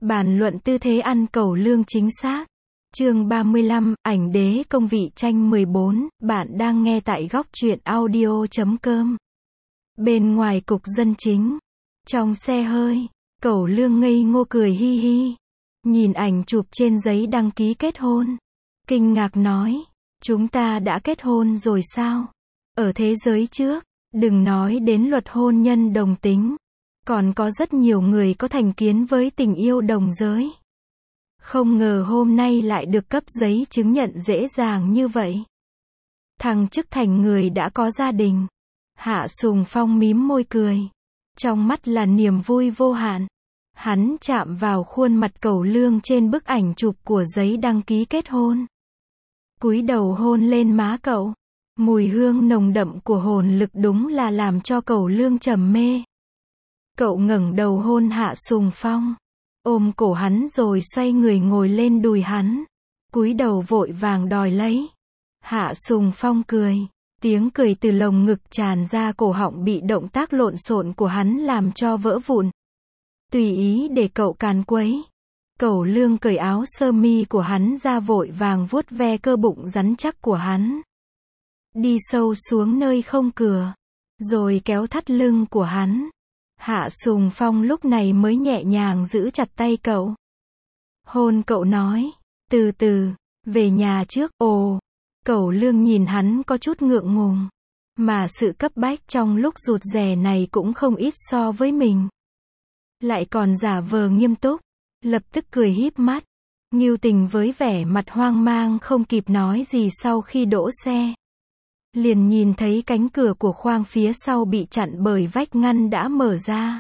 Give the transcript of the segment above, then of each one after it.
Bàn luận tư thế ăn cẩu lương chính xác. Chương 35, ảnh đế công vị tranh 14, bạn đang nghe tại góc truyện audio.com. Bên ngoài cục dân chính, trong xe hơi, cẩu lương ngây ngô cười hi hi. Nhìn ảnh chụp trên giấy đăng ký kết hôn. Kinh ngạc nói, chúng ta đã kết hôn rồi sao? Ở thế giới trước, đừng nói đến luật hôn nhân đồng tính. Còn có rất nhiều người có thành kiến với tình yêu đồng giới. Không ngờ hôm nay lại được cấp giấy chứng nhận dễ dàng như vậy. Thằng chức thành người đã có gia đình. Hạ Sùng Phong mím môi cười. Trong mắt là niềm vui vô hạn. Hắn chạm vào khuôn mặt cẩu lương trên bức ảnh chụp của giấy đăng ký kết hôn. Cúi đầu hôn lên má cậu. Mùi hương nồng đậm của hồn lực đúng là làm cho cẩu lương trầm mê. Cậu ngẩng đầu hôn Hạ Sùng Phong, ôm cổ hắn rồi xoay người ngồi lên đùi hắn, cúi đầu vội vàng đòi lấy. Hạ Sùng Phong cười, tiếng cười từ lồng ngực tràn ra cổ họng bị động tác lộn xộn của hắn làm cho vỡ vụn. Tùy ý để cậu càn quấy. Cẩu lương cởi áo sơ mi của hắn ra vội vàng vuốt ve cơ bụng rắn chắc của hắn. Đi sâu xuống nơi không cửa, rồi kéo thắt lưng của hắn. Hạ Sùng Phong lúc này mới nhẹ nhàng giữ chặt tay cậu. Hôn cậu nói, từ từ, về nhà trước. Ồ, cẩu lương nhìn hắn có chút ngượng ngùng. Mà sự cấp bách trong lúc rụt rè này cũng không ít so với mình. Lại còn giả vờ nghiêm túc, lập tức cười híp mắt. Ngưu Tình với vẻ mặt hoang mang không kịp nói gì sau khi đỗ xe. Liền nhìn thấy cánh cửa của khoang phía sau bị chặn bởi vách ngăn đã mở ra.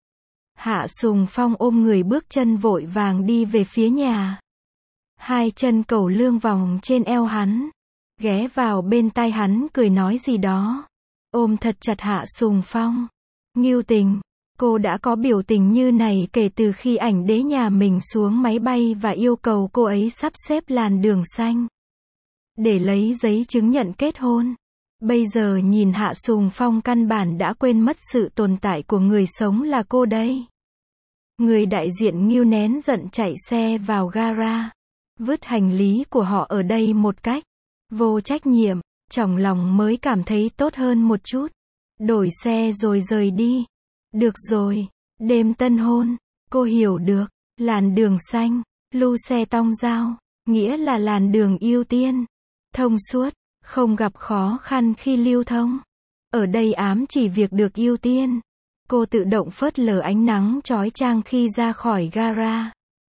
Hạ Sùng Phong ôm người bước chân vội vàng đi về phía nhà. Hai chân cẩu lương vòng trên eo hắn, ghé vào bên tai hắn cười nói gì đó. Ôm thật chặt Hạ Sùng Phong. Ngưu Tình, cô đã có biểu tình như này kể từ khi ảnh đế nhà mình xuống máy bay và yêu cầu cô ấy sắp xếp làn đường xanh để lấy giấy chứng nhận kết hôn. Bây giờ nhìn Hạ Sùng Phong căn bản đã quên mất sự tồn tại của người sống là cô đây. Người đại diện Ngưu nén giận chạy xe vào gara, vứt hành lý của họ ở đây một cách vô trách nhiệm, trong lòng mới cảm thấy tốt hơn một chút. Đổi xe rồi rời đi. Được rồi, đêm tân hôn, cô hiểu được, làn đường xanh, lưu xe tong giao, nghĩa là làn đường ưu tiên, thông suốt. Không gặp khó khăn khi lưu thông. Ở đây ám chỉ việc được ưu tiên. Cô tự động phớt lờ ánh nắng chói chang khi ra khỏi gara.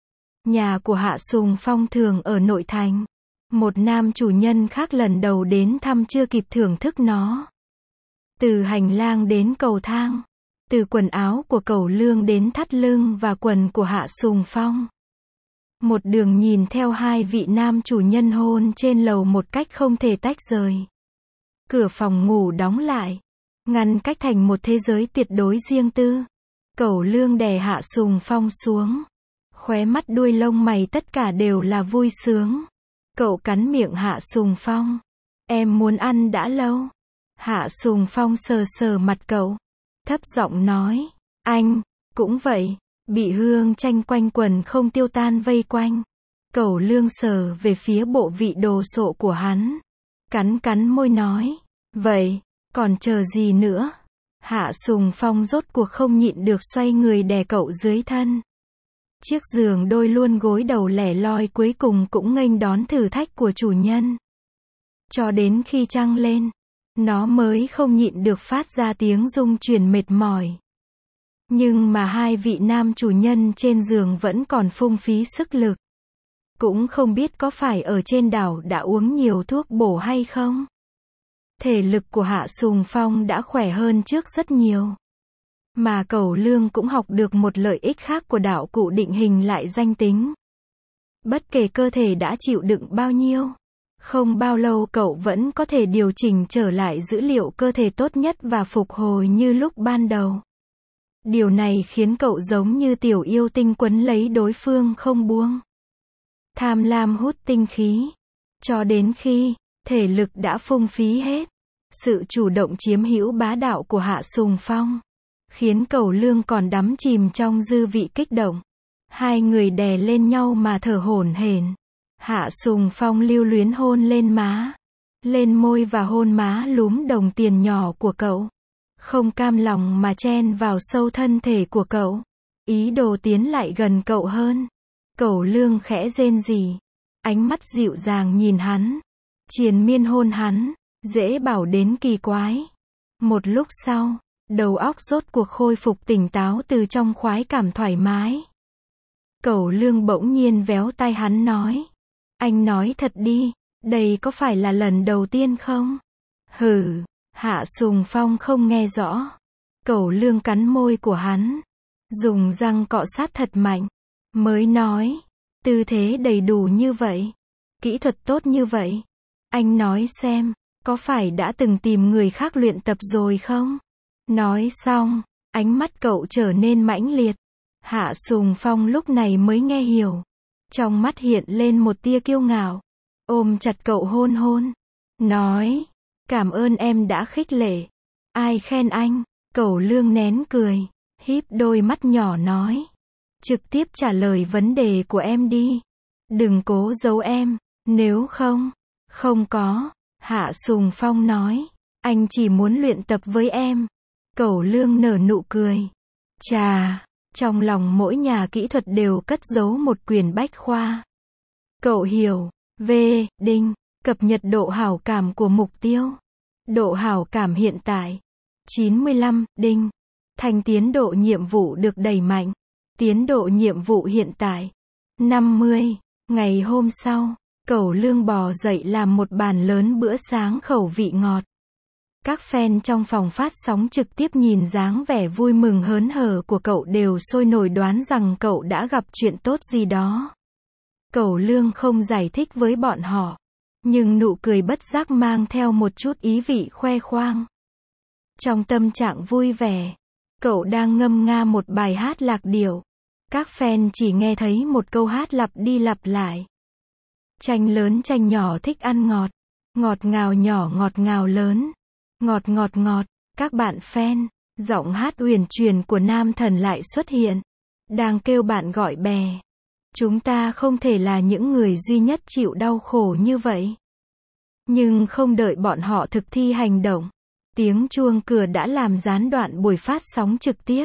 Nhà của Hạ Sùng Phong thường ở nội thành. Một nam chủ nhân khác lần đầu đến thăm chưa kịp thưởng thức nó. Từ hành lang đến cầu thang. Từ quần áo của cẩu lương đến thắt lưng và quần của Hạ Sùng Phong. Một đường nhìn theo hai vị nam chủ nhân hôn trên lầu một cách không thể tách rời. Cửa phòng ngủ đóng lại, ngăn cách thành một thế giới tuyệt đối riêng tư. Cẩu lương đè Hạ Sùng Phong xuống. Khóe mắt đuôi lông mày tất cả đều là vui sướng. Cậu cắn miệng Hạ Sùng Phong. Em muốn ăn đã lâu. Hạ Sùng Phong sờ sờ mặt cậu, thấp giọng nói, anh, cũng vậy. Bị hương tranh quanh quần không tiêu tan vây quanh. Cẩu lương sờ về phía bộ vị đồ sộ của hắn. Cắn môi nói. Vậy, còn chờ gì nữa? Hạ Sùng Phong rốt cuộc không nhịn được xoay người đè cậu dưới thân. Chiếc giường đôi luôn gối đầu lẻ loi cuối cùng cũng nghênh đón thử thách của chủ nhân. Cho đến khi trăng lên, nó mới không nhịn được phát ra tiếng rung chuyển mệt mỏi. Nhưng mà hai vị nam chủ nhân trên giường vẫn còn phung phí sức lực. Cũng không biết có phải ở trên đảo đã uống nhiều thuốc bổ hay không. Thể lực của Hạ Sùng Phong đã khỏe hơn trước rất nhiều. Mà cẩu lương cũng học được một lợi ích khác của đạo cụ định hình lại danh tính. Bất kể cơ thể đã chịu đựng bao nhiêu, không bao lâu cậu vẫn có thể điều chỉnh trở lại dữ liệu cơ thể tốt nhất và phục hồi như lúc ban đầu. Điều này khiến cậu giống như tiểu yêu tinh quấn lấy đối phương không buông. Tham lam hút tinh khí. Cho đến khi thể lực đã phung phí hết. Sự chủ động chiếm hữu bá đạo của Hạ Sùng Phong khiến cẩu lương còn đắm chìm trong dư vị kích động. Hai người đè lên nhau mà thở hổn hển. Hạ Sùng Phong lưu luyến hôn lên má, lên môi và hôn má lúm đồng tiền nhỏ của cậu. Không cam lòng mà chen vào sâu thân thể của cậu, ý đồ tiến lại gần cậu hơn. Cẩu Lương khẽ rên rỉ, ánh mắt dịu dàng nhìn hắn, triền miên hôn hắn, dễ bảo đến kỳ quái. Một lúc sau, đầu óc rốt cuộc khôi phục tỉnh táo từ trong khoái cảm thoải mái. Cẩu Lương bỗng nhiên véo tai hắn nói, anh nói thật đi, đây có phải là lần đầu tiên không? Hừ, Hạ Sùng Phong không nghe rõ. Cẩu Lương cắn môi của hắn, dùng răng cọ sát thật mạnh, mới nói, tư thế đầy đủ như vậy, kỹ thuật tốt như vậy, anh nói xem, có phải đã từng tìm người khác luyện tập rồi không? Nói xong, ánh mắt cậu trở nên mãnh liệt. Hạ Sùng Phong lúc này mới nghe hiểu. Trong mắt hiện lên một tia kiêu ngạo. Ôm chặt cậu hôn hôn. Nói, cảm ơn em đã khích lệ. Ai khen anh? Cẩu Lương nén cười, híp đôi mắt nhỏ nói. Trực tiếp trả lời vấn đề của em đi. Đừng cố giấu em, nếu không. Không có. Hạ Sùng Phong nói, anh chỉ muốn luyện tập với em. Cẩu Lương nở nụ cười. Chà, trong lòng mỗi nhà kỹ thuật đều cất giấu một quyển bách khoa. Cậu hiểu. V. Đinh. Cập nhật độ hảo cảm của mục tiêu. Độ hảo cảm hiện tại 95. Đinh. Thành tiến độ nhiệm vụ được đẩy mạnh. Tiến độ nhiệm vụ hiện tại 50. Ngày hôm sau, Cẩu Lương bò dậy làm một bàn lớn bữa sáng khẩu vị ngọt. Các fan trong phòng phát sóng trực tiếp nhìn dáng vẻ vui mừng hớn hở của cậu đều sôi nổi đoán rằng cậu đã gặp chuyện tốt gì đó. Cẩu Lương không giải thích với bọn họ, nhưng nụ cười bất giác mang theo một chút ý vị khoe khoang. Trong tâm trạng vui vẻ, cậu đang ngâm nga một bài hát lạc điệu. Các fan chỉ nghe thấy một câu hát lặp đi lặp lại. Chanh lớn chanh nhỏ thích ăn ngọt, ngọt ngào nhỏ ngọt ngào lớn, ngọt ngọt ngọt. Các bạn fan, giọng hát uyển chuyển của nam thần lại xuất hiện, đang kêu bạn gọi bè. Chúng ta không thể là những người duy nhất chịu đau khổ như vậy. Nhưng không đợi bọn họ thực thi hành động, tiếng chuông cửa đã làm gián đoạn buổi phát sóng trực tiếp.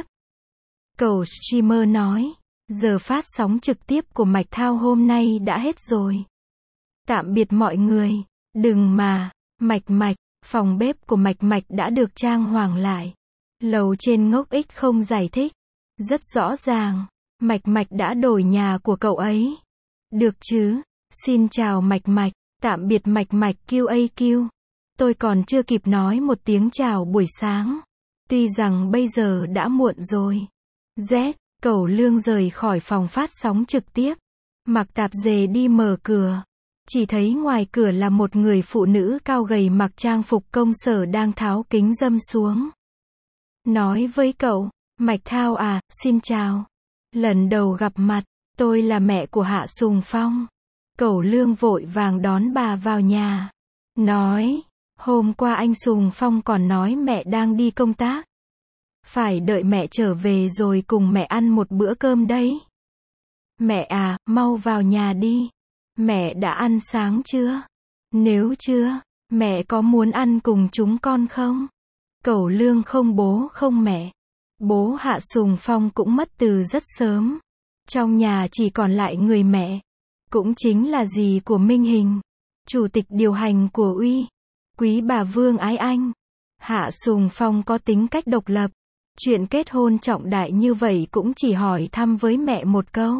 Cậu streamer nói, giờ phát sóng trực tiếp của Mạch Thao hôm nay đã hết rồi. Tạm biệt mọi người. Đừng mà, Mạch, phòng bếp của Mạch đã được trang hoàng lại. Lầu trên ngốc ích không giải thích. Rất rõ ràng, Mạch đã đổi nhà của cậu ấy. Được chứ? Xin chào Mạch, tạm biệt Mạch QAQ. Tôi còn chưa kịp nói một tiếng chào buổi sáng. Tuy rằng bây giờ đã muộn rồi. Z. Cẩu Lương rời khỏi phòng phát sóng trực tiếp, mặc tạp dề đi mở cửa. Chỉ thấy ngoài cửa là một người phụ nữ cao gầy mặc trang phục công sở đang tháo kính râm xuống. Nói với cậu, Mạch Thao à, xin chào. Lần đầu gặp mặt, tôi là mẹ của Hạ Sùng Phong. Cẩu Lương vội vàng đón bà vào nhà. Nói, hôm qua anh Sùng Phong còn nói mẹ đang đi công tác. Phải đợi mẹ trở về rồi cùng mẹ ăn một bữa cơm đấy. Mẹ à, mau vào nhà đi. Mẹ đã ăn sáng chưa? Nếu chưa, mẹ có muốn ăn cùng chúng con không? Cẩu Lương không bố không mẹ. Bố Hạ Sùng Phong cũng mất từ rất sớm. Trong nhà chỉ còn lại người mẹ, cũng chính là dì của Minh Hình, chủ tịch điều hành của Uy, quý bà Vương Ái Anh. Hạ Sùng Phong có tính cách độc lập. Chuyện kết hôn trọng đại như vậy cũng chỉ hỏi thăm với mẹ một câu.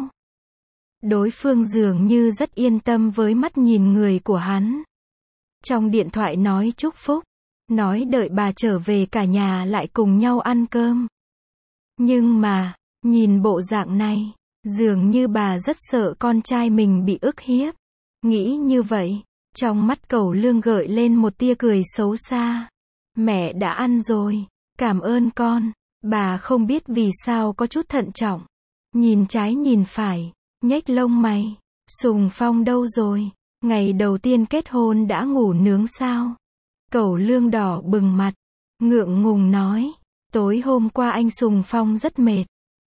Đối phương dường như rất yên tâm với mắt nhìn người của hắn. Trong điện thoại nói chúc phúc, nói đợi bà trở về cả nhà lại cùng nhau ăn cơm. Nhưng mà, nhìn bộ dạng này, dường như bà rất sợ con trai mình bị ức hiếp. Nghĩ như vậy, trong mắt Cẩu Lương gợi lên một tia cười xấu xa. Mẹ đã ăn rồi, cảm ơn con. Bà không biết vì sao có chút thận trọng. Nhìn trái nhìn phải, nhếch lông mày. Sùng Phong đâu rồi? Ngày đầu tiên kết hôn đã ngủ nướng sao? Cẩu Lương đỏ bừng mặt, ngượng ngùng nói. Tối hôm qua anh Sùng Phong rất mệt.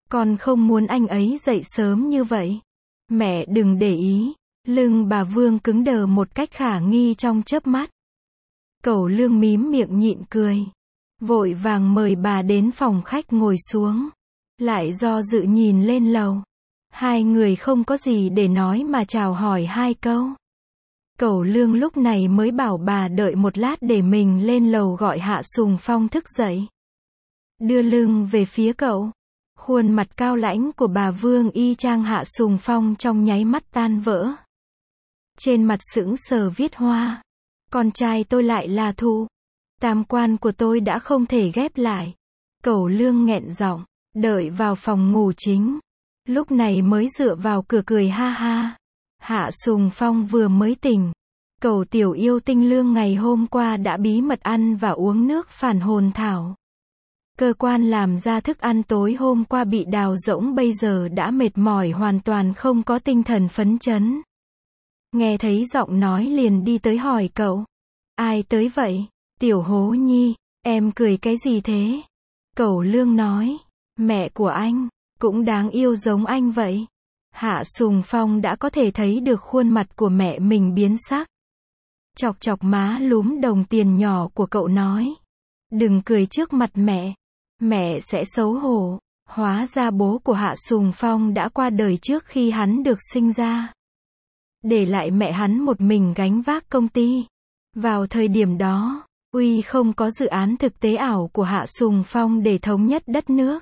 Con không muốn anh ấy dậy sớm như vậy. Mẹ đừng để ý. Lưng bà Vương cứng đờ một cách khả nghi trong chớp mắt. Cẩu Lương mím miệng nhịn cười. Vội vàng mời bà đến phòng khách ngồi xuống. Lại do dự nhìn lên lầu. Hai người không có gì để nói mà chào hỏi hai câu. Cẩu Lương lúc này mới bảo bà đợi một lát để mình lên lầu gọi Hạ Sùng Phong thức dậy. Đưa lưng về phía cậu. Khuôn mặt cao lãnh của bà Vương y chang Hạ Sùng Phong trong nháy mắt tan vỡ. Trên mặt sững sờ viết hoa. Con trai tôi lại là Thụ. Tam quan của tôi đã không thể ghép lại. Cẩu Lương nghẹn giọng, đợi vào phòng ngủ chính. Lúc này mới dựa vào cửa cười ha ha. Hạ Sùng Phong vừa mới tỉnh. Cẩu tiểu yêu tinh Lương ngày hôm qua đã bí mật ăn và uống nước phản hồn thảo. Cơ quan làm ra thức ăn tối hôm qua bị đào rỗng bây giờ đã mệt mỏi hoàn toàn không có tinh thần phấn chấn. Nghe thấy giọng nói liền đi tới hỏi cậu. Ai tới vậy? Tiểu Hố Nhi, em cười cái gì thế? Cẩu Lương nói. Mẹ của anh, cũng đáng yêu giống anh vậy. Hạ Sùng Phong đã có thể thấy được khuôn mặt của mẹ mình biến sắc. Chọc chọc má lúm đồng tiền nhỏ của cậu nói. Đừng cười trước mặt mẹ. Mẹ sẽ xấu hổ. Hóa ra bố của Hạ Sùng Phong đã qua đời trước khi hắn được sinh ra. Để lại mẹ hắn một mình gánh vác công ty. Vào thời điểm đó, Uy không có dự án thực tế ảo của Hạ Sùng Phong để thống nhất đất nước.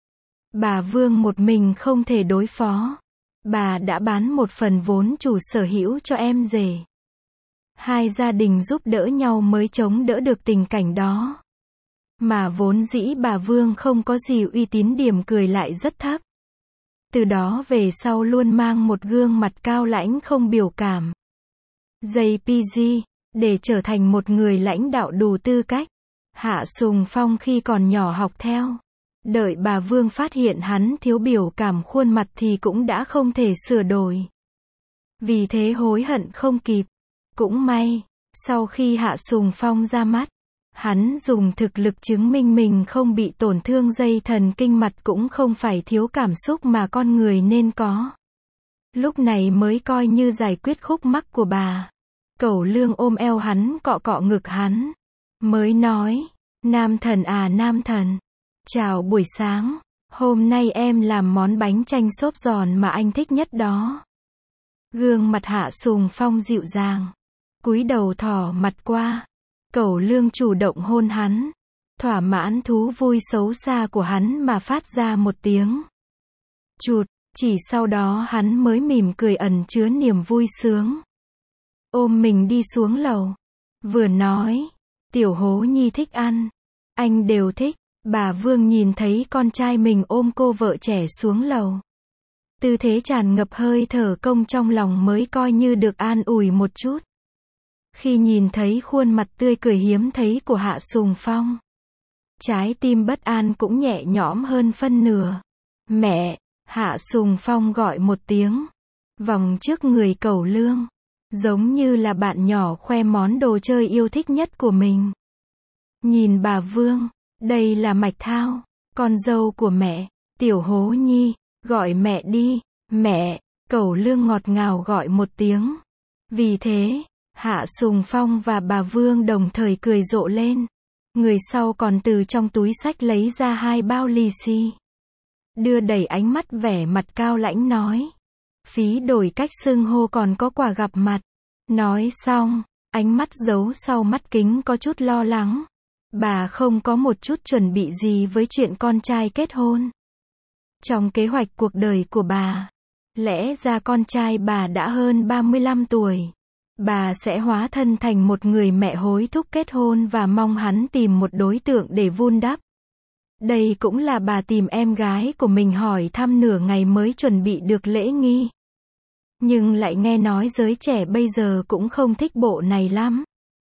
Bà Vương một mình không thể đối phó. Bà đã bán một phần vốn chủ sở hữu cho em rể. Hai gia đình giúp đỡ nhau mới chống đỡ được tình cảnh đó. Mà vốn dĩ bà Vương không có gì uy tín, điểm cười lại rất thấp. Từ đó về sau luôn mang một gương mặt cao lãnh không biểu cảm. JPG, để trở thành một người lãnh đạo đủ tư cách. Hạ Sùng Phong khi còn nhỏ học theo. Đợi bà Vương phát hiện hắn thiếu biểu cảm khuôn mặt thì cũng đã không thể sửa đổi. Vì thế hối hận không kịp. Cũng may, sau khi Hạ Sùng Phong ra mắt, hắn dùng thực lực chứng minh mình không bị tổn thương dây thần kinh, mặt cũng không phải thiếu cảm xúc mà con người nên có. Lúc này mới coi như giải quyết khúc mắc của bà. Cẩu Lương ôm eo hắn, cọ cọ ngực hắn. Mới nói, nam thần à nam thần. Chào buổi sáng. Hôm nay em làm món bánh chanh xốp giòn mà anh thích nhất đó. Gương mặt Hạ Sùng Phong dịu dàng. Cúi đầu thò mặt qua. Cẩu Lương chủ động hôn hắn. Thỏa mãn thú vui xấu xa của hắn mà phát ra một tiếng chụt. Chỉ sau đó hắn mới mỉm cười ẩn chứa niềm vui sướng. Ôm mình đi xuống lầu. Vừa nói, Tiểu Hố Nhi thích ăn. Anh đều thích. Bà Vương nhìn thấy con trai mình ôm cô vợ trẻ xuống lầu. Tư thế tràn ngập hơi thở công trong lòng mới coi như được an ủi một chút. Khi nhìn thấy khuôn mặt tươi cười hiếm thấy của Hạ Sùng Phong, trái tim bất an cũng nhẹ nhõm hơn phân nửa. Mẹ! Hạ Sùng Phong gọi một tiếng. Vòng trước người Cẩu Lương. Giống như là bạn nhỏ khoe món đồ chơi yêu thích nhất của mình. Nhìn bà Vương. Đây là Mạch Thao, con dâu của mẹ. Tiểu Hố Nhi, gọi mẹ đi. Mẹ! Cẩu Lương ngọt ngào gọi một tiếng. Vì thế, Hạ Sùng Phong và bà Vương đồng thời cười rộ lên. Người sau còn từ trong túi xách lấy ra 2 bao lì xì. Đưa đẩy ánh mắt vẻ mặt cao lãnh nói. Phí đổi cách xưng hô còn có quà gặp mặt. Nói xong, ánh mắt giấu sau mắt kính có chút lo lắng. Bà không có một chút chuẩn bị gì với chuyện con trai kết hôn. Trong kế hoạch cuộc đời của bà, lẽ ra con trai bà đã hơn 35 tuổi. Bà sẽ hóa thân thành một người mẹ hối thúc kết hôn và mong hắn tìm một đối tượng để vun đắp. Đây cũng là bà tìm em gái của mình hỏi thăm nửa ngày mới chuẩn bị được lễ nghi. Nhưng lại nghe nói giới trẻ bây giờ cũng không thích bộ này lắm.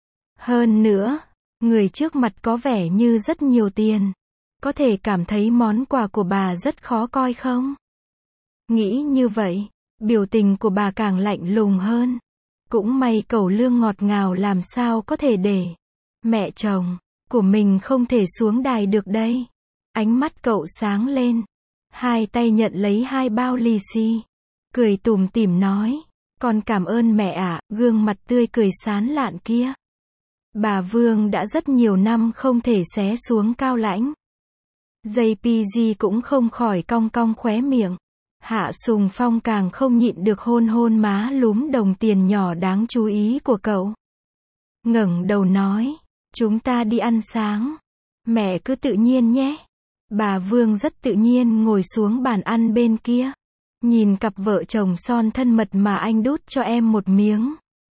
Hơn nữa, người trước mặt có vẻ như rất nhiều tiền. Có thể cảm thấy món quà của bà rất khó coi không? Nghĩ như vậy, biểu tình của bà càng lạnh lùng hơn. Cũng may Cẩu Lương ngọt ngào làm sao có thể để mẹ chồng của mình không thể xuống đài được đây. Ánh mắt cậu sáng lên. Hai tay nhận lấy 2 bao lì xì. Cười tủm tỉm nói. Con cảm ơn mẹ ạ, gương mặt tươi cười sán lạn kia. Bà Vương đã rất nhiều năm không thể xé xuống cao lãnh. JPG cũng không khỏi cong cong khóe miệng. Hạ Sùng Phong càng không nhịn được hôn hôn má lúm đồng tiền nhỏ đáng chú ý của cậu. Ngẩng đầu nói, chúng ta đi ăn sáng. Mẹ cứ tự nhiên nhé. Bà Vương rất tự nhiên ngồi xuống bàn ăn bên kia. Nhìn cặp vợ chồng son thân mật mà anh đút cho em một miếng.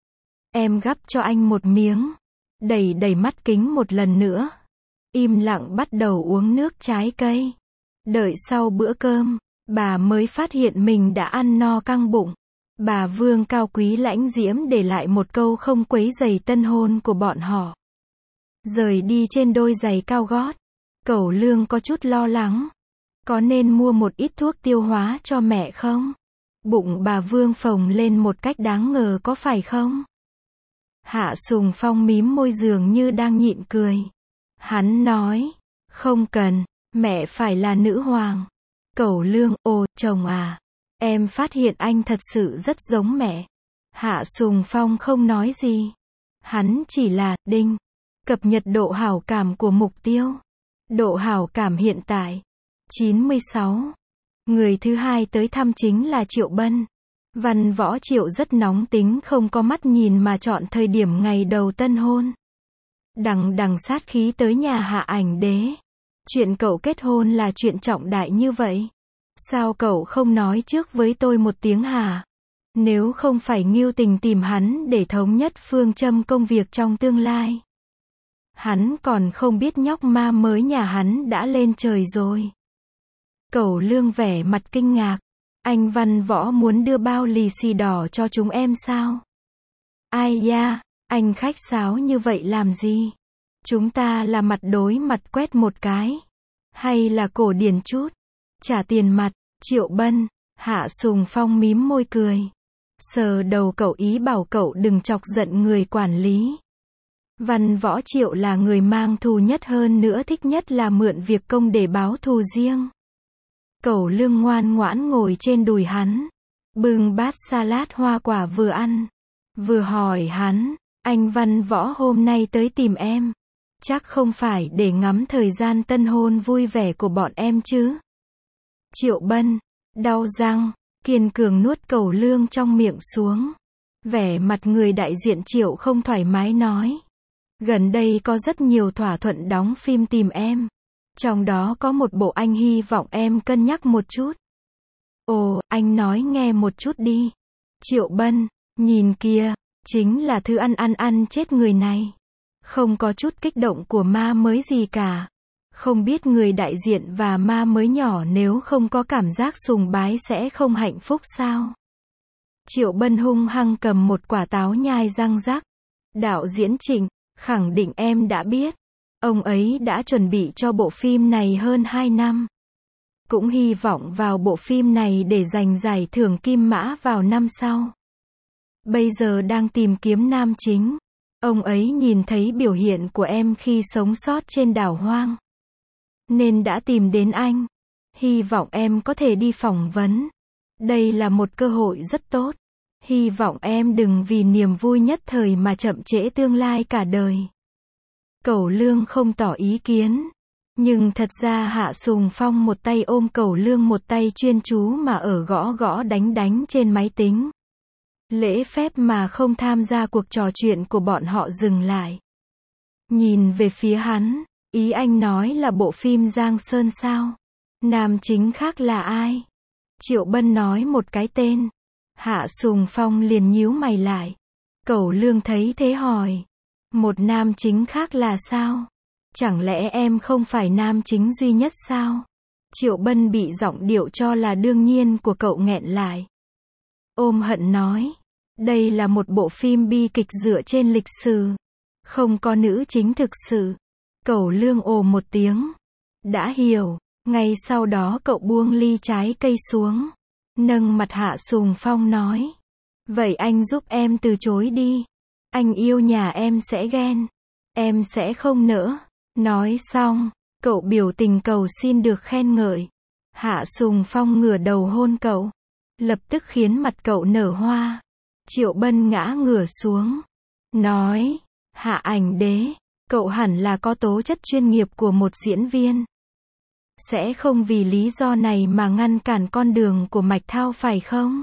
Em gắp cho anh một miếng. Đẩy đẩy mắt kính một lần nữa. Im lặng bắt đầu uống nước trái cây. Đợi sau bữa cơm, bà mới phát hiện mình đã ăn no căng bụng. Bà Vương cao quý lãnh diễm để lại một câu không quấy rầy tân hôn của bọn họ. Rời đi trên đôi giày cao gót. Cẩu Lương có chút lo lắng. Có nên mua một ít thuốc tiêu hóa cho mẹ không? Bụng bà Vương phồng lên một cách đáng ngờ có phải không? Hạ Sùng Phong mím môi dường như đang nhịn cười. Hắn nói, không cần, mẹ phải là nữ hoàng. Cẩu Lương, ồ, chồng à. Em phát hiện anh thật sự rất giống mẹ. Hạ Sùng Phong không nói gì. Hắn chỉ là, đinh, cập nhật độ hảo cảm của mục tiêu. Độ hảo cảm hiện tại, 96. Người thứ hai tới thăm chính là Triệu Bân. Văn Võ Triệu rất nóng tính không có mắt nhìn mà chọn thời điểm ngày đầu tân hôn. Đằng đằng sát khí tới nhà Hạ Ảnh Đế. Chuyện cậu kết hôn là chuyện trọng đại như vậy. Sao cậu không nói trước với tôi một tiếng hả? Nếu không phải Ngưu Tình tìm hắn để thống nhất phương châm công việc trong tương lai. Hắn còn không biết nhóc ma mới nhà hắn đã lên trời rồi. Cẩu Lương vẻ mặt kinh ngạc. Anh Văn Võ muốn đưa bao lì xì đỏ cho chúng em sao? Ai da, anh khách sáo như vậy làm gì? Chúng ta là mặt đối mặt quét một cái. Hay là cổ điển chút? Trả tiền mặt, Triệu Bân. Hạ Sùng Phong mím môi cười. Sờ đầu cậu ý bảo cậu đừng chọc giận người quản lý. Văn Võ Triệu là người mang thù nhất hơn nữa thích nhất là mượn việc công để báo thù riêng. Cẩu Lương ngoan ngoãn ngồi trên đùi hắn. Bưng bát salad hoa quả vừa ăn. Vừa hỏi hắn, anh Văn Võ hôm nay tới tìm em. Chắc không phải để ngắm thời gian tân hôn vui vẻ của bọn em chứ. Triệu Bân, đau răng, kiên cường nuốt Cẩu Lương trong miệng xuống. Vẻ mặt người đại diện Triệu không thoải mái nói. Gần đây có rất nhiều thỏa thuận đóng phim tìm em. Trong đó có một bộ anh hy vọng em cân nhắc một chút. Ồ, anh nói nghe một chút đi. Triệu Bân, nhìn kìa, chính là thứ ăn chết người này. Không có chút kích động của ma mới gì cả. Không biết người đại diện và ma mới nhỏ nếu không có cảm giác sùng bái sẽ không hạnh phúc sao? Triệu Bân hung hăng cầm một quả táo nhai răng rắc. Đạo diễn Trịnh, khẳng định em đã biết. Ông ấy đã chuẩn bị cho bộ phim này hơn 2 năm. Cũng hy vọng vào bộ phim này để giành giải thưởng Kim Mã vào năm sau. Bây giờ đang tìm kiếm nam chính. Ông ấy nhìn thấy biểu hiện của em khi sống sót trên đảo hoang. Nên đã tìm đến anh. Hy vọng em có thể đi phỏng vấn. Đây là một cơ hội rất tốt. Hy vọng em đừng vì niềm vui nhất thời mà chậm trễ tương lai cả đời. Cẩu Lương không tỏ ý kiến. Nhưng thật ra Hạ Sùng Phong một tay ôm Cẩu Lương một tay chuyên chú mà ở gõ gõ đánh trên máy tính. Lễ phép mà không tham gia cuộc trò chuyện của bọn họ dừng lại. Nhìn về phía hắn, ý anh nói là bộ phim Giang Sơn sao? Nam chính khác là ai? Triệu Bân nói một cái tên. Hạ Sùng Phong liền nhíu mày lại. Cẩu Lương thấy thế hỏi. Một nam chính khác là sao? Chẳng lẽ em không phải nam chính duy nhất sao? Triệu Bân bị giọng điệu cho là đương nhiên của cậu nghẹn lại. Ôm hận nói. Đây là một bộ phim bi kịch dựa trên lịch sử. Không có nữ chính thực sự. Cẩu Lương ồ một tiếng. Đã hiểu. Ngay sau đó cậu buông ly trái cây xuống. Nâng mặt Hạ Sùng Phong nói. Vậy anh giúp em từ chối đi. Anh yêu nhà em sẽ ghen. Em sẽ không nỡ. Nói xong, cậu biểu tình cầu xin được khen ngợi. Hạ Sùng Phong ngửa đầu hôn cậu, lập tức khiến mặt cậu nở hoa. Triệu Bân ngã ngửa xuống, nói, Hạ Ảnh Đế, cậu hẳn là có tố chất chuyên nghiệp của một diễn viên. Sẽ không vì lý do này mà ngăn cản con đường của Mạch Thao phải không?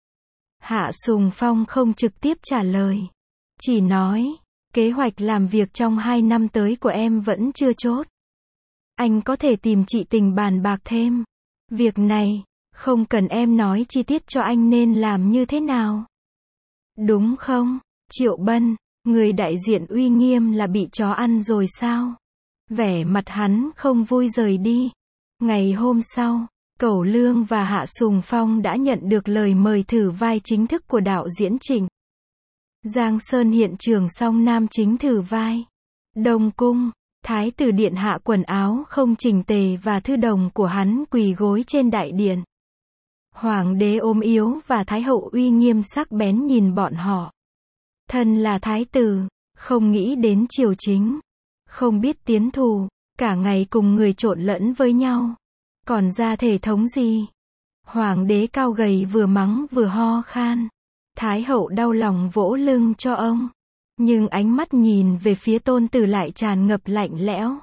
Hạ Sùng Phong không trực tiếp trả lời, chỉ nói, kế hoạch làm việc trong 2 năm tới của em vẫn chưa chốt. Anh có thể tìm chị Tình bàn bạc thêm. Việc này, không cần em nói chi tiết cho anh nên làm như thế nào. Đúng không, Triệu Bân, người đại diện uy nghiêm là bị chó ăn rồi sao? Vẻ mặt hắn không vui rời đi. Ngày hôm sau, Cẩu Lương và Hạ Sùng Phong đã nhận được lời mời thử vai chính thức của đạo diễn Trịnh Giang Sơn. Hiện trường song nam chính thử vai. Đông Cung, Thái tử điện hạ quần áo không chỉnh tề và thư đồng của hắn quỳ gối trên đại điện. Hoàng đế ôm yếu và Thái hậu uy nghiêm sắc bén nhìn bọn họ. Thân là thái tử, không nghĩ đến triều chính, không biết tiến thù, cả ngày cùng người trộn lẫn với nhau. Còn ra thể thống gì? Hoàng đế cao gầy vừa mắng vừa ho khan. Thái hậu đau lòng vỗ lưng cho ông. Nhưng ánh mắt nhìn về phía tôn tử lại tràn ngập lạnh lẽo.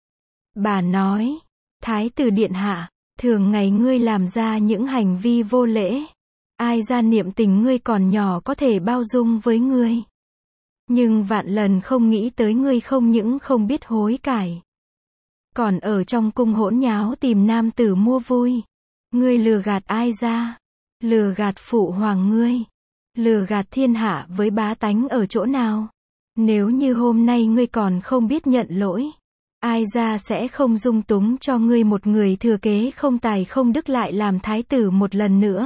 Bà nói, Thái tử điện hạ, thường ngày ngươi làm ra những hành vi vô lễ. Ai ra niệm tình ngươi còn nhỏ có thể bao dung với ngươi. Nhưng vạn lần không nghĩ tới ngươi không những không biết hối cải. Còn ở trong cung hỗn nháo tìm nam tử mua vui. Ngươi lừa gạt ai ra? Lừa gạt phụ hoàng ngươi. Lừa gạt thiên hạ với bá tánh ở chỗ nào? Nếu như hôm nay ngươi còn không biết nhận lỗi, ai ra sẽ không dung túng cho ngươi một người thừa kế không tài không đức lại làm thái tử một lần nữa.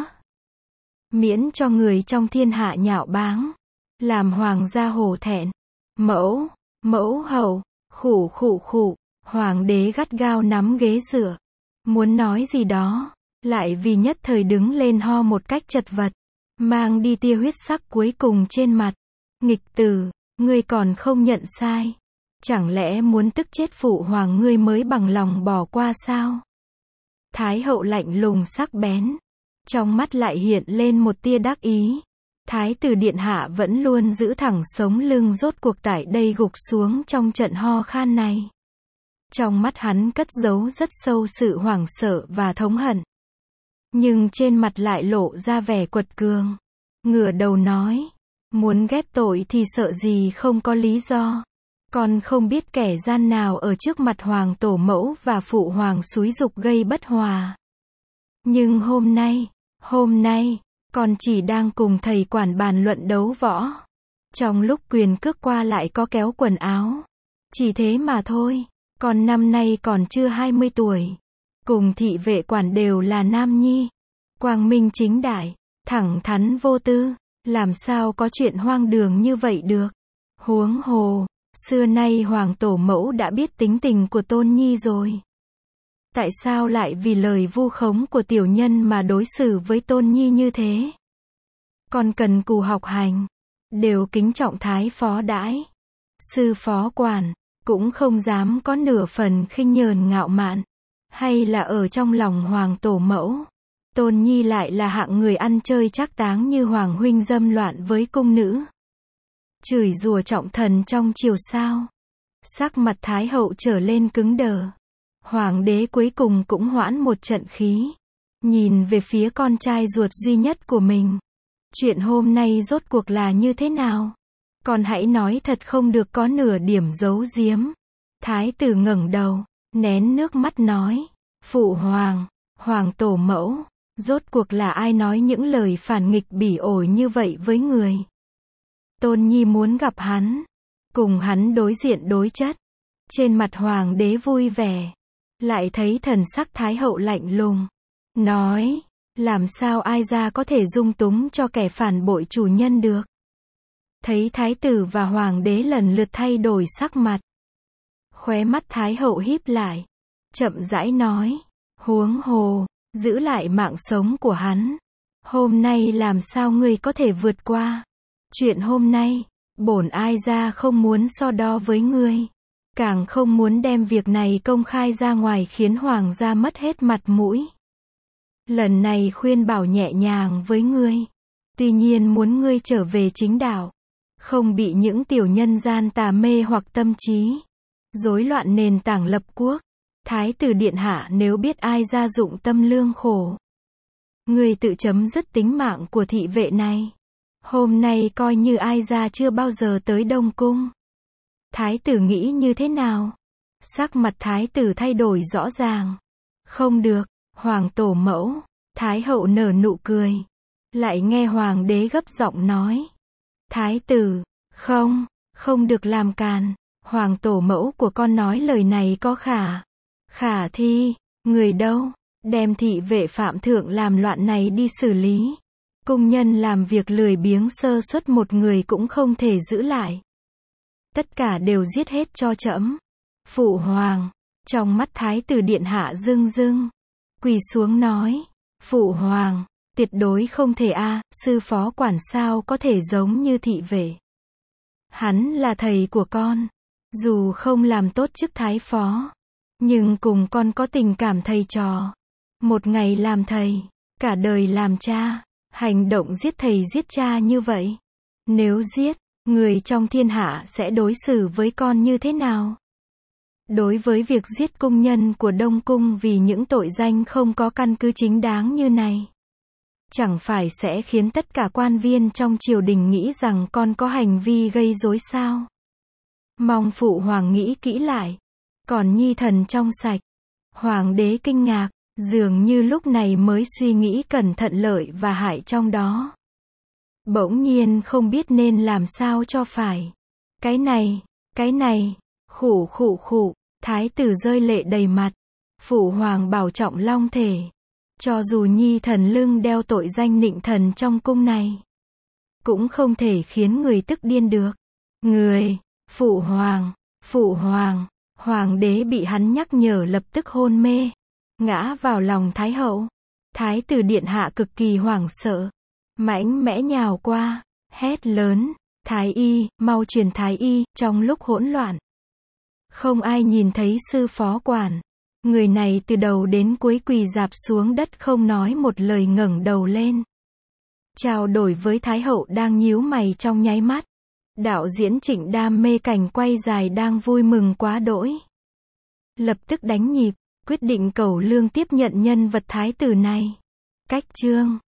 Miễn cho người trong thiên hạ nhạo báng, làm hoàng gia hổ thẹn. Mẫu hậu, khụ. Hoàng đế gắt gao nắm ghế dựa, muốn nói gì đó, lại vì nhất thời đứng lên ho một cách chật vật, mang đi tia huyết sắc cuối cùng trên mặt. Nghịch tử, ngươi còn không nhận sai. Chẳng lẽ muốn tức chết phụ hoàng ngươi mới bằng lòng bỏ qua sao? Thái hậu lạnh lùng sắc bén, trong mắt lại hiện lên một tia đắc ý. Thái tử điện hạ vẫn luôn giữ thẳng sống lưng rốt cuộc tại đây gục xuống trong trận ho khan này. Trong mắt hắn cất giấu rất sâu sự hoảng sợ và thống hận. Nhưng trên mặt lại lộ ra vẻ quật cường. Ngửa đầu nói, muốn ghép tội thì sợ gì không có lý do. Còn không biết kẻ gian nào ở trước mặt hoàng tổ mẫu và phụ hoàng xúi giục gây bất hòa. Nhưng hôm nay, con chỉ đang cùng thầy quản bàn luận đấu võ. Trong lúc quyền cước qua lại có kéo quần áo. Chỉ thế mà thôi. Con năm nay còn chưa 20 tuổi. Cùng thị vệ quản đều là nam nhi. Quang minh chính đại, thẳng thắn vô tư. Làm sao có chuyện hoang đường như vậy được. Huống hồ, xưa nay hoàng tổ mẫu đã biết tính tình của tôn nhi rồi. Tại sao lại vì lời vu khống của tiểu nhân mà đối xử với tôn nhi như thế? Con cần cù học hành, đều kính trọng thái phó đãi. Sư phó quản, cũng không dám có nửa phần khinh nhờn ngạo mạn. Hay là ở trong lòng hoàng tổ mẫu, tôn nhi lại là hạng người ăn chơi trác táng như hoàng huynh dâm loạn với cung nữ. Chửi rủa trọng thần trong triều sao? Sắc mặt thái hậu trở lên cứng đờ. Hoàng đế cuối cùng cũng hoãn một trận khí. Nhìn về phía con trai ruột duy nhất của mình. Chuyện hôm nay rốt cuộc là như thế nào? Con hãy nói thật không được có nửa điểm giấu giếm. Thái tử ngẩng đầu, nén nước mắt nói. Phụ hoàng, hoàng tổ mẫu, rốt cuộc là ai nói những lời phản nghịch bỉ ổi như vậy với người? Tôn nhi muốn gặp hắn, cùng hắn đối diện đối chất. Trên mặt hoàng đế vui vẻ, lại thấy thần sắc thái hậu lạnh lùng. Nói, làm sao ai ra có thể dung túng cho kẻ phản bội chủ nhân được? Thấy thái tử và hoàng đế lần lượt thay đổi sắc mặt. Khóe mắt thái hậu híp lại, chậm rãi nói, huống hồ, giữ lại mạng sống của hắn. Hôm nay làm sao ngươi có thể vượt qua? Chuyện hôm nay, bổn ai ra không muốn so đo với ngươi. Càng không muốn đem việc này công khai ra ngoài khiến hoàng gia mất hết mặt mũi. Lần này khuyên bảo nhẹ nhàng với ngươi. Tuy nhiên muốn ngươi trở về chính đạo. Không bị những tiểu nhân gian tà mê hoặc tâm trí. Rối loạn nền tảng lập quốc. Thái tử điện hạ nếu biết ai gia dụng tâm lương khổ. Ngươi tự chấm dứt tính mạng của thị vệ này. Hôm nay coi như ai ra chưa bao giờ tới Đông Cung. Thái tử nghĩ như thế nào? Sắc mặt thái tử thay đổi rõ ràng. Không được, hoàng tổ mẫu. Thái hậu nở nụ cười. Lại nghe hoàng đế gấp giọng nói. Thái tử, không được làm càn. Hoàng tổ mẫu của con nói lời này có khả thi. Người đâu? Đem thị vệ phạm thượng làm loạn này đi xử lý. Cung nhân làm việc lười biếng sơ suất một người cũng không thể giữ lại. Tất cả đều giết hết cho trẫm. Phụ hoàng. Trong mắt thái tử điện hạ rưng rưng. Quỳ xuống nói. Phụ hoàng. Tuyệt đối không thể sư phó quản sao có thể giống như thị vệ. Hắn là thầy của con. Dù không làm tốt chức thái phó. Nhưng cùng con có tình cảm thầy trò. Một ngày làm thầy. Cả đời làm cha. Hành động giết thầy giết cha như vậy. Nếu giết, người trong thiên hạ sẽ đối xử với con như thế nào? Đối với việc giết cung nhân của Đông Cung vì những tội danh không có căn cứ chính đáng như này. Chẳng phải sẽ khiến tất cả quan viên trong triều đình nghĩ rằng con có hành vi gây rối sao? Mong phụ hoàng nghĩ kỹ lại. Còn nhi thần trong sạch. Hoàng đế kinh ngạc. Dường như lúc này mới suy nghĩ cẩn thận lợi và hại trong đó. Bỗng nhiên không biết nên làm sao cho phải. Cái này, khụ, thái tử rơi lệ đầy mặt. Phụ hoàng bảo trọng long thể. Cho dù nhi thần lưng đeo tội danh nịnh thần trong cung này. Cũng không thể khiến người tức điên được. Phụ hoàng, hoàng đế bị hắn nhắc nhở lập tức hôn mê. Ngã vào lòng thái hậu. Thái tử điện hạ cực kỳ hoảng sợ. Mãnh mẽ nhào qua. Hét lớn. Thái y, mau truyền thái y. Trong lúc hỗn loạn. Không ai nhìn thấy sư phó quản. Người này từ đầu đến cuối quỳ rạp xuống đất không nói một lời ngẩng đầu lên. Trao đổi với thái hậu đang nhíu mày trong nháy mắt. Đạo diễn Trịnh đam mê cảnh quay dài đang vui mừng quá đỗi. Lập tức đánh nhịp. Quyết định Cẩu Lương tiếp nhận nhân vật thái tử này. Cách chương